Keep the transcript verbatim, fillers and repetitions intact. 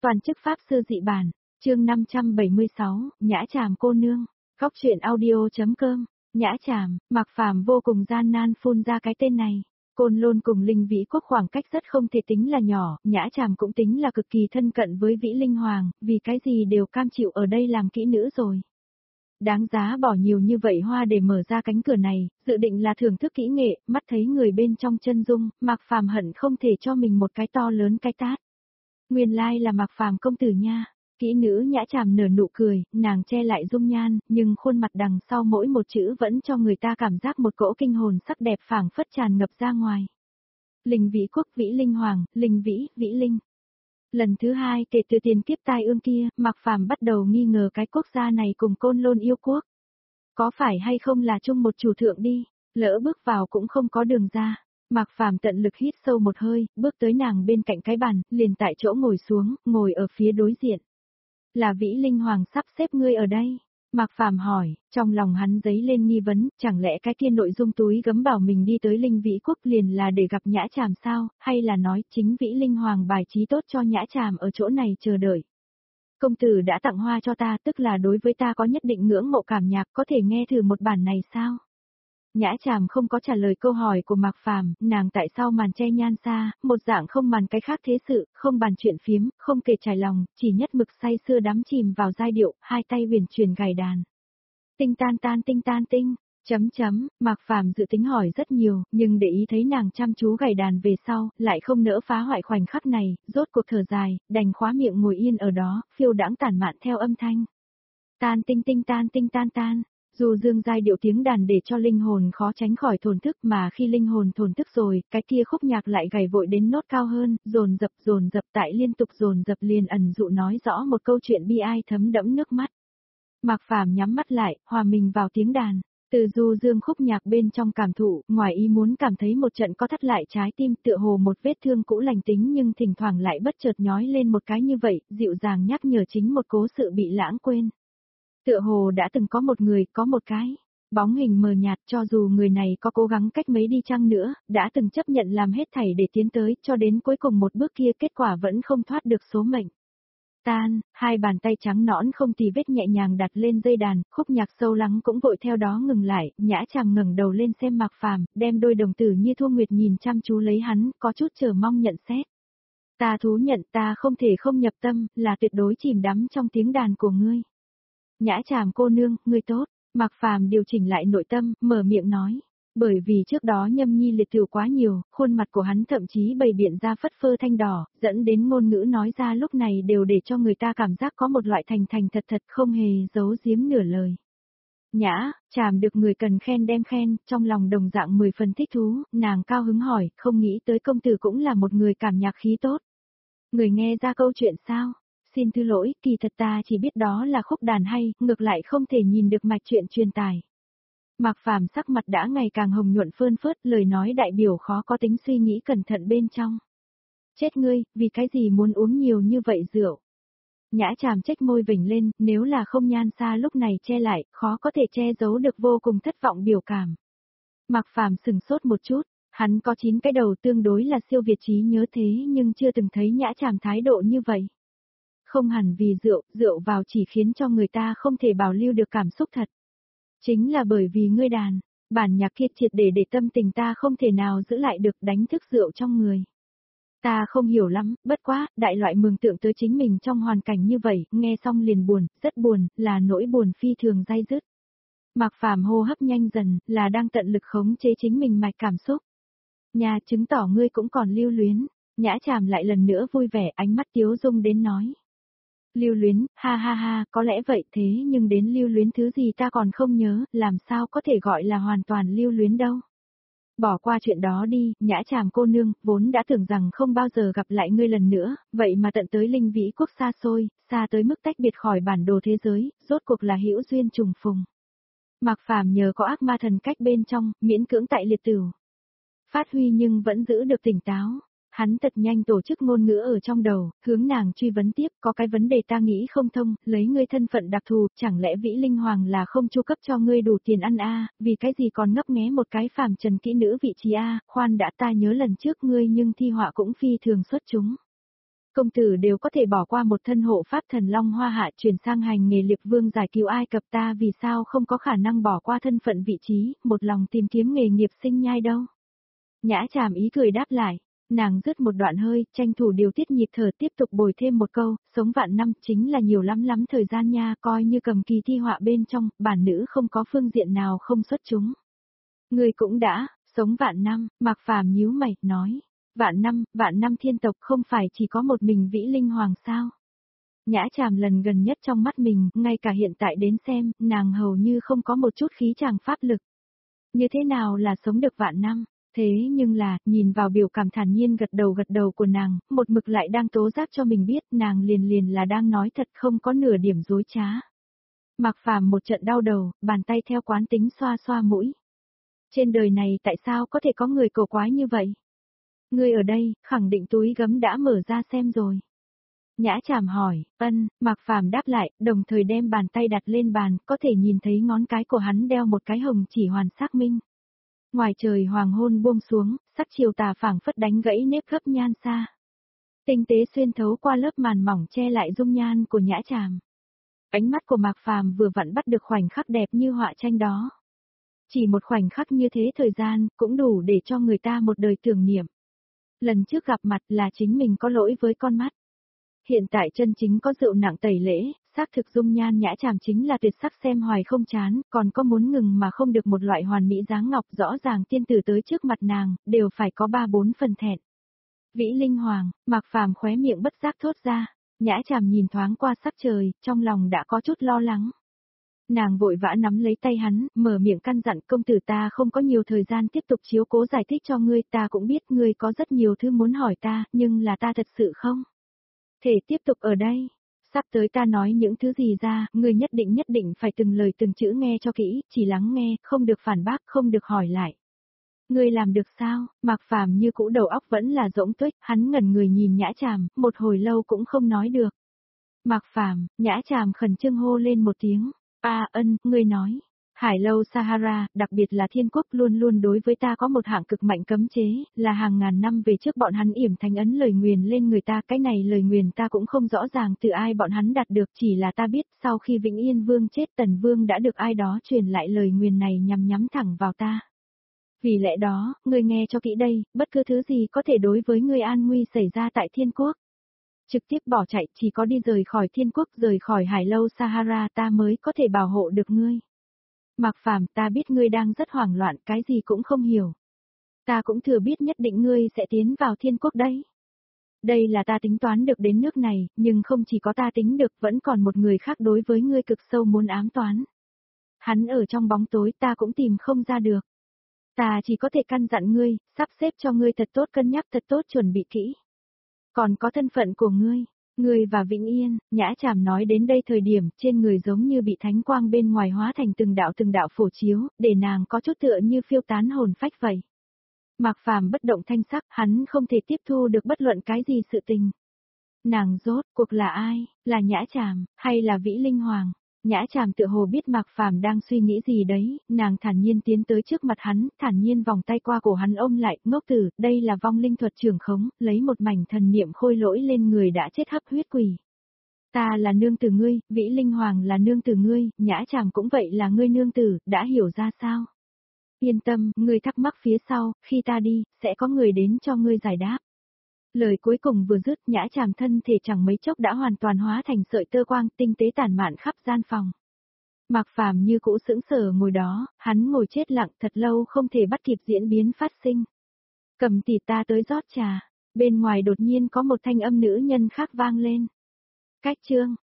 Toàn chức pháp sư dị bản, chương năm trăm bảy mươi sáu, Nhã Tràm cô nương, góc truyện audio.com, Nhã Tràm, Mạc Phàm vô cùng gian nan phun ra cái tên này. Côn Lôn cùng Linh Vĩ Quốc khoảng cách rất không thể tính là nhỏ, Nhã Tràm cũng tính là cực kỳ thân cận với Vĩ Linh Hoàng, vì cái gì đều cam chịu ở đây làm kỹ nữ rồi. Đáng giá bỏ nhiều như vậy hoa để mở ra cánh cửa này, dự định là thưởng thức kỹ nghệ, mắt thấy người bên trong chân dung, Mạc Phàm hận không thể cho mình một cái to lớn cái tát. Nguyên lai là Mạc Phàm công tử nha. Kỹ nữ Nhã Tràm nở nụ cười, nàng che lại dung nhan, nhưng khuôn mặt đằng sau mỗi một chữ vẫn cho người ta cảm giác một cỗ kinh hồn sắc đẹp phảng phất tràn ngập ra ngoài. Linh Vĩ Quốc Vĩ Linh Hoàng, Linh Vĩ, Vĩ Linh. Lần thứ hai kể từ tiền kiếp tai ương kia, Mạc Phàm bắt đầu nghi ngờ cái quốc gia này cùng Côn Lôn yêu quốc. Có phải hay không là chung một chủ thượng đi, lỡ bước vào cũng không có đường ra. Mạc Phàm tận lực hít sâu một hơi, bước tới nàng bên cạnh cái bàn, liền tại chỗ ngồi xuống, ngồi ở phía đối diện. Là Vĩ Linh Hoàng sắp xếp ngươi ở đây? Mạc Phàm hỏi, trong lòng hắn dấy lên nghi vấn, chẳng lẽ cái kia nội dung túi gấm bảo mình đi tới Linh Vĩ Quốc liền là để gặp Nhã Tràm sao, hay là nói chính Vĩ Linh Hoàng bài trí tốt cho Nhã Tràm ở chỗ này chờ đợi? Công tử đã tặng hoa cho ta, tức là đối với ta có nhất định ngưỡng mộ cảm nhạc, có thể nghe thử một bản này sao? Nhã Tràm không có trả lời câu hỏi của Mạc Phàm, nàng tại sao màn che nhan xa, một dạng không màn cái khác thế sự, không bàn chuyện phiếm, không kể trải lòng, chỉ nhất mực say sưa đắm chìm vào giai điệu, hai tay huyền truyền gảy đàn. Tinh tan tan tinh tan tinh, chấm chấm, Mạc Phàm dự tính hỏi rất nhiều, nhưng để ý thấy nàng chăm chú gảy đàn về sau, lại không nỡ phá hoại khoảnh khắc này, rốt cuộc thở dài, đành khóa miệng ngồi yên ở đó, phiêu đãng tản mạn theo âm thanh. Tan tinh tinh tan tinh tan tan. Dù dương giai điệu tiếng đàn để cho linh hồn khó tránh khỏi thổn thức, mà khi linh hồn thổn thức rồi, cái kia khúc nhạc lại gảy vội đến nốt cao hơn, dồn dập dồn dập tại liên tục dồn dập liền ẩn dụ nói rõ một câu chuyện bi ai thấm đẫm nước mắt. Mạc Phàm nhắm mắt lại, hòa mình vào tiếng đàn, từ du dương khúc nhạc bên trong cảm thụ, ngoài ý muốn cảm thấy một trận có thắt lại trái tim, tựa hồ một vết thương cũ lành tính nhưng thỉnh thoảng lại bất chợt nhói lên một cái như vậy, dịu dàng nhắc nhở chính một cố sự bị lãng quên. Tựa hồ đã từng có một người, có một cái bóng hình mờ nhạt, cho dù người này có cố gắng cách mấy đi chăng nữa, đã từng chấp nhận làm hết thảy để tiến tới, cho đến cuối cùng một bước kia kết quả vẫn không thoát được số mệnh. Tan, hai bàn tay trắng nõn không tì vết nhẹ nhàng đặt lên dây đàn, khúc nhạc sâu lắng cũng vội theo đó ngừng lại, Nhã Tràm ngẩng đầu lên xem Mạc Phàm, đem đôi đồng tử như thu nguyệt nhìn chăm chú lấy hắn, có chút chờ mong nhận xét. Ta thú nhận, ta không thể không nhập tâm, là tuyệt đối chìm đắm trong tiếng đàn của ngươi. Nhã Tràm cô nương, ngươi tốt. Mạc Phàm điều chỉnh lại nội tâm, mở miệng nói. Bởi vì trước đó nhâm nhi liệt tiểu quá nhiều, khuôn mặt của hắn thậm chí bày biện ra phất phơ thanh đỏ, dẫn đến ngôn ngữ nói ra lúc này đều để cho người ta cảm giác có một loại thành thành thật thật không hề giấu giếm nửa lời. Nhã Tràm được người cần khen đem khen, trong lòng đồng dạng mười phần thích thú, nàng cao hứng hỏi, không nghĩ tới công tử cũng là một người cảm nhạc khí tốt. Người nghe ra câu chuyện sao? Xin thứ lỗi, kỳ thật ta chỉ biết đó là khúc đàn hay, ngược lại không thể nhìn được mạch chuyện truyền tải. Mạc Phàm sắc mặt đã ngày càng hồng nhuận phơn phớt, lời nói đại biểu khó có tính suy nghĩ cẩn thận bên trong. Chết ngươi, vì cái gì muốn uống nhiều như vậy rượu? Nhã Tràm chếch môi vểnh lên, nếu là không nhan xa lúc này che lại, khó có thể che giấu được vô cùng thất vọng biểu cảm. Mạc Phàm sừng sốt một chút, hắn có chín cái đầu tương đối là siêu việt trí nhớ thế nhưng chưa từng thấy Nhã Tràm thái độ như vậy. Không hẳn vì rượu, rượu vào chỉ khiến cho người ta không thể bảo lưu được cảm xúc thật. Chính là bởi vì ngươi đàn, bản nhạc kia triệt để để tâm tình ta không thể nào giữ lại được, đánh thức rượu trong người. Ta không hiểu lắm, bất quá, đại loại mường tượng tới chính mình trong hoàn cảnh như vậy, nghe xong liền buồn, rất buồn, là nỗi buồn phi thường dai dứt. Mạc Phàm hô hấp nhanh dần, là đang tận lực khống chế chính mình mạch cảm xúc. Nhà chứng tỏ ngươi cũng còn lưu luyến, Nhã Tràm lại lần nữa vui vẻ, ánh mắt tiếu dung đến nói. Lưu luyến, ha ha ha, có lẽ vậy thế nhưng đến lưu luyến thứ gì ta còn không nhớ, làm sao có thể gọi là hoàn toàn lưu luyến đâu. Bỏ qua chuyện đó đi, Nhã Tràm cô nương, vốn đã tưởng rằng không bao giờ gặp lại ngươi lần nữa, vậy mà tận tới Linh Vĩ Quốc xa xôi, xa tới mức tách biệt khỏi bản đồ thế giới, rốt cuộc là hữu duyên trùng phùng. Mạc Phàm nhờ có ác ma thần cách bên trong, miễn cưỡng tại liệt tửu phát huy nhưng vẫn giữ được tỉnh táo. Hắn thật nhanh tổ chức ngôn ngữ ở trong đầu, hướng nàng truy vấn tiếp, có cái vấn đề ta nghĩ không thông, lấy ngươi thân phận đặc thù, chẳng lẽ Vĩ Linh Hoàng là không chu cấp cho ngươi đủ tiền ăn a, vì cái gì còn ngấp nghé một cái phàm trần kỹ nữ vị trí a, khoan đã ta nhớ lần trước ngươi nhưng thi họa cũng phi thường xuất chúng. Công tử đều có thể bỏ qua một thân hộ pháp thần Long Hoa Hạ chuyển sang hành nghề liệp vương giải cứu Ai Cập, ta vì sao không có khả năng bỏ qua thân phận vị trí, một lòng tìm kiếm nghề nghiệp sinh nhai đâu. Nhã Tràm ý cười đáp lại, nàng rứt một đoạn hơi, tranh thủ điều tiết nhịp thở tiếp tục bồi thêm một câu, sống vạn năm chính là nhiều lắm lắm thời gian nha, coi như cầm kỳ thi họa bên trong, bản nữ không có phương diện nào không xuất chúng. Người cũng đã, sống vạn năm, Mạc Phàm nhíu mày, nói. Vạn năm, vạn năm thiên tộc không phải chỉ có một mình Vĩ Linh Hoàng sao? Nhã Tràm lần gần nhất trong mắt mình, ngay cả hiện tại đến xem, nàng hầu như không có một chút khí tràng pháp lực. Như thế nào là sống được vạn năm? Thế nhưng là, nhìn vào biểu cảm thản nhiên gật đầu gật đầu của nàng, một mực lại đang tố giác cho mình biết nàng liền liền là đang nói thật không có nửa điểm dối trá. Mạc Phàm một trận đau đầu, bàn tay theo quán tính xoa xoa mũi. Trên đời này tại sao có thể có người cổ quái như vậy? Ngươi ở đây, khẳng định túi gấm đã mở ra xem rồi. Nhã Tràm hỏi, ân, Mạc Phàm đáp lại, đồng thời đem bàn tay đặt lên bàn, có thể nhìn thấy ngón cái của hắn đeo một cái hồng chỉ hoàn xác minh. Ngoài trời hoàng hôn buông xuống, sắc chiều tà phảng phất đánh gãy nếp gấp nhan xa. Tinh tế xuyên thấu qua lớp màn mỏng che lại dung nhan của Nhã Tràm. Ánh mắt của Mạc Phàm vừa vặn bắt được khoảnh khắc đẹp như họa tranh đó. Chỉ một khoảnh khắc như thế thời gian, cũng đủ để cho người ta một đời tưởng niệm. Lần trước gặp mặt là chính mình có lỗi với con mắt. Hiện tại chân chính có rượu nặng tẩy lễ, xác thực dung nhan Nhã Tràm chính là tuyệt sắc xem hoài không chán, còn có muốn ngừng mà không được một loại hoàn mỹ dáng ngọc, rõ ràng tiên tử tới trước mặt nàng, đều phải có ba bốn phần thẹn. Vĩ Linh Hoàng, Mạc Phàm khóe miệng bất giác thốt ra, Nhã Tràm nhìn thoáng qua sắc trời, trong lòng đã có chút lo lắng. Nàng vội vã nắm lấy tay hắn, mở miệng căn dặn, công tử ta không có nhiều thời gian tiếp tục chiếu cố giải thích cho ngươi, ta cũng biết ngươi có rất nhiều thứ muốn hỏi ta, nhưng là ta thật sự không thể tiếp tục ở đây. Sắp tới ta nói những thứ gì ra, ngươi nhất định nhất định phải từng lời từng chữ nghe cho kỹ, chỉ lắng nghe, không được phản bác, không được hỏi lại. Ngươi làm được sao? Mạc Phàm như cũ đầu óc vẫn là rỗng tuếch, hắn ngẩn người nhìn Nhã Tràm, một hồi lâu cũng không nói được. Mạc Phàm, Nhã Tràm khẩn trương hô lên một tiếng. A ân, ngươi nói, Hải Lâu Sahara, đặc biệt là Thiên Quốc luôn luôn đối với ta có một hạng cực mạnh cấm chế, là hàng ngàn năm về trước bọn hắn yểm thánh ấn lời nguyền lên người ta, cái này lời nguyền ta cũng không rõ ràng từ ai bọn hắn đạt được, chỉ là ta biết sau khi Vĩnh Yên Vương chết Tần Vương đã được ai đó truyền lại lời nguyền này nhằm nhắm thẳng vào ta. Vì lẽ đó, ngươi nghe cho kỹ đây, bất cứ thứ gì có thể đối với ngươi an nguy xảy ra tại Thiên Quốc. Trực tiếp bỏ chạy, chỉ có đi rời khỏi Thiên Quốc, rời khỏi Hải Lâu Sahara ta mới có thể bảo hộ được ngươi. Mạc Phàm, ta biết ngươi đang rất hoảng loạn, cái gì cũng không hiểu. Ta cũng thừa biết nhất định ngươi sẽ tiến vào Thiên Quốc đấy. Đây là ta tính toán được đến nước này, nhưng không chỉ có ta tính được, vẫn còn một người khác đối với ngươi cực sâu muốn ám toán. Hắn ở trong bóng tối ta cũng tìm không ra được. Ta chỉ có thể căn dặn ngươi, sắp xếp cho ngươi thật tốt cân nhắc thật tốt chuẩn bị kỹ. Còn có thân phận của ngươi, ngươi và Vĩnh Yên, Nhã Tràm nói đến đây thời điểm trên người giống như bị thánh quang bên ngoài hóa thành từng đạo từng đạo phổ chiếu, để nàng có chút tựa như phiêu tán hồn phách vậy. Mạc Phàm bất động thanh sắc, hắn không thể tiếp thu được bất luận cái gì sự tình. Nàng rốt cuộc là ai, là Nhã Tràm, hay là Vĩ Linh Hoàng? Nhã Tràm tựa hồ biết Mạc Phàm đang suy nghĩ gì đấy, nàng thản nhiên tiến tới trước mặt hắn, thản nhiên vòng tay qua cổ hắn ôm lại, ngốc tử, đây là vong linh thuật trưởng khống, lấy một mảnh thần niệm khôi lỗi lên người đã chết hấp huyết quỷ. Ta là nương tử ngươi, Vĩ Linh Hoàng là nương tử ngươi, Nhã Tràm cũng vậy là ngươi nương tử, đã hiểu ra sao? Yên tâm, ngươi thắc mắc phía sau, khi ta đi, sẽ có người đến cho ngươi giải đáp. Lời cuối cùng vừa dứt, Nhã Tràm thân thể chẳng mấy chốc đã hoàn toàn hóa thành sợi tơ quang, tinh tế tản mạn khắp gian phòng. Mạc Phàm như cũ sững sờ ngồi đó, hắn ngồi chết lặng thật lâu không thể bắt kịp diễn biến phát sinh. Cầm tỷ ta tới rót trà, bên ngoài đột nhiên có một thanh âm nữ nhân khác vang lên. Cách chương